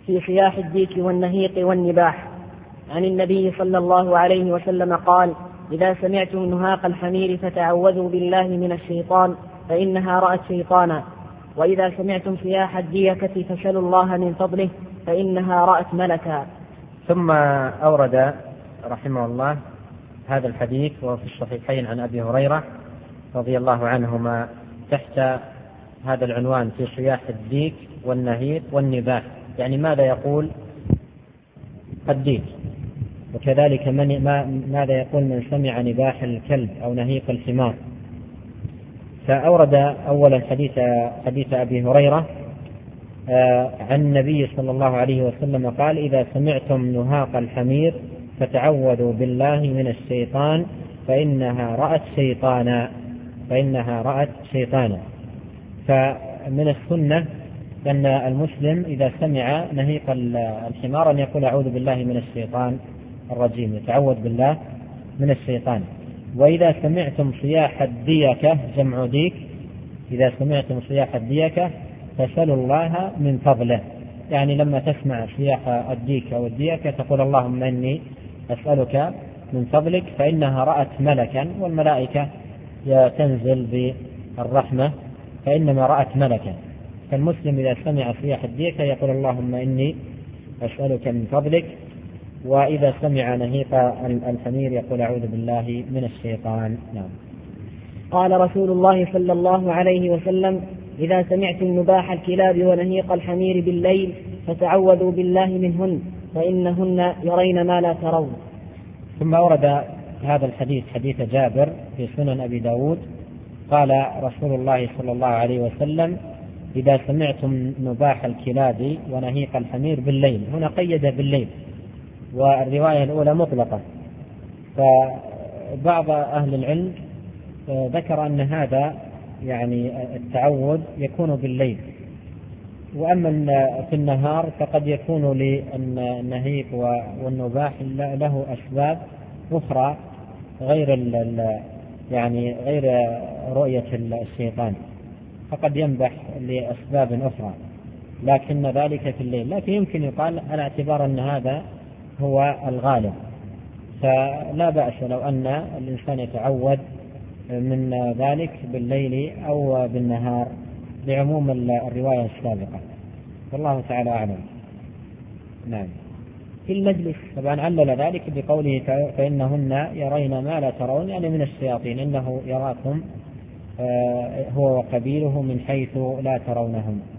في صياح الديك والنهيق والنباح. عن النبي صلى الله عليه وسلم قال: إذا سمعتم نهاق الحمير فتعوذوا بالله من الشيطان فإنها رأت شيطانا، وإذا سمعتم صياح الديكة فسلوا الله من فضله فإنها رأت ملكا. ثم أورد رحمه الله هذا الحديث وهو في الصحيحين عن أبي هريرة رضي الله عنهما تحت هذا العنوان: في صياح الديك والنهيق والنباح. يعني ماذا يقول الديك، وكذلك ماذا يقول من سمع نباح الكلب أو نهيق الحمار. فأورد أولا حديث أبي هريرة عن النبي صلى الله عليه وسلم قال: إذا سمعتم نهاق الحمير فتعوذوا بالله من الشيطان فإنها رأت شيطانا. فمن السنة أن المسلم إذا سمع نهيق الحمار أن يقول: أعوذ بالله من الشيطان الرجيم، يتعوذ بالله من الشيطان. وإذا سمعتم صياح الديكة، جمع ديك، إذا سمعتم صياح الديكة فسلوا الله من فضله. يعني لما تسمع صياح الديك أو الديكة تقول: اللهم إني أسألك من فضلك، فإنها رأت ملكا، والملائكة تنزل بالرحمة، فإنما رأت ملكا. فالمسلم إذا سمع صياح الديكة يقول: اللهم إني أسألك من فضلك. وإذا سمع نهيق الحمير يقول: أعوذ بالله من الشيطان. نعم. قال رسول الله صلى الله عليه وسلم: إذا سمعتم نباح الكلاب ونهيق الحمير بالليل فتعوذوا بالله منهن فإنهن يرين ما لا ترون. ثم ورد هذا الحديث حديث جابر في سنن أبي داود قال رسول الله صلى الله عليه وسلم: إذا سمعتم نباح الكلاب ونهيق الحمير بالليل. هنا قيد بالليل، والرواية الأولى مطلقة. فبعض أهل العلم ذكر أن هذا يعني التعوذ يكون بالليل، وأما في النهار فقد يكون للنهيق والنباح له أسباب أخرى غير رؤية الشيطان، فقد ينبح لأسباب أخرى، لكن ذلك في الليل. لكن يمكن يقال على اعتبار أن هذا هو الغالب، فلا بأس لو أن الإنسان يتعوذ من ذلك بالليل أو بالنهار لعموم الرواية السابقة، والله تعالى أعلم. نعم. في المجلس طبعا علل ذلك بقوله: فإنهن يرين ما لا ترون، يعني من الشياطين، إنه يراكم هو وقبيله من حيث لا ترونهم.